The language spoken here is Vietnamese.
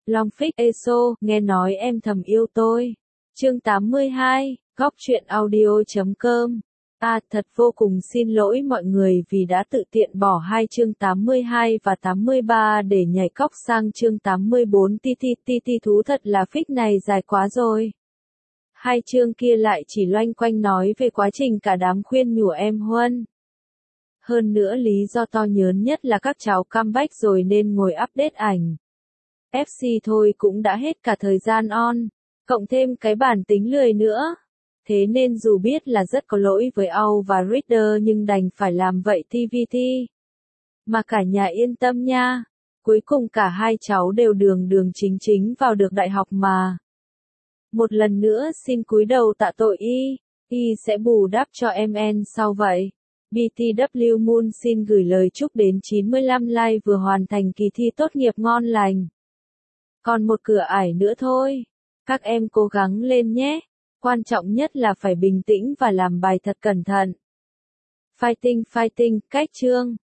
Long Phích ESO, nghe nói em thầm yêu tôi. Chương 82, góc truyện audio.com. Thật vô cùng xin lỗi mọi người vì đã tự tiện bỏ hai chương 82 và 83 để nhảy cóc sang chương 84. Thú thật là Phích này dài quá rồi. Hai chương kia lại chỉ loanh quanh nói về quá trình cả đám khuyên nhủ em Huân. Hơn nữa lý do to nhớn nhất là các cháu comeback rồi nên ngồi update ảnh. FC thôi cũng đã hết cả thời gian on, cộng thêm cái bản tính lười nữa. Thế nên dù biết là rất có lỗi với Au và Reader nhưng đành phải làm vậy TVT. Mà cả nhà yên tâm nha, cuối cùng cả hai cháu đều đường chính vào được đại học mà. Một lần nữa xin cúi đầu tạ tội y sẽ bù đắp cho MN sau vậy. BTW Moon xin gửi lời chúc đến 95 like vừa hoàn thành kỳ thi tốt nghiệp ngon lành. Còn một cửa ải nữa thôi. Các em cố gắng lên nhé. Quan trọng nhất là phải bình tĩnh và làm bài thật cẩn thận. Fighting, cách chương.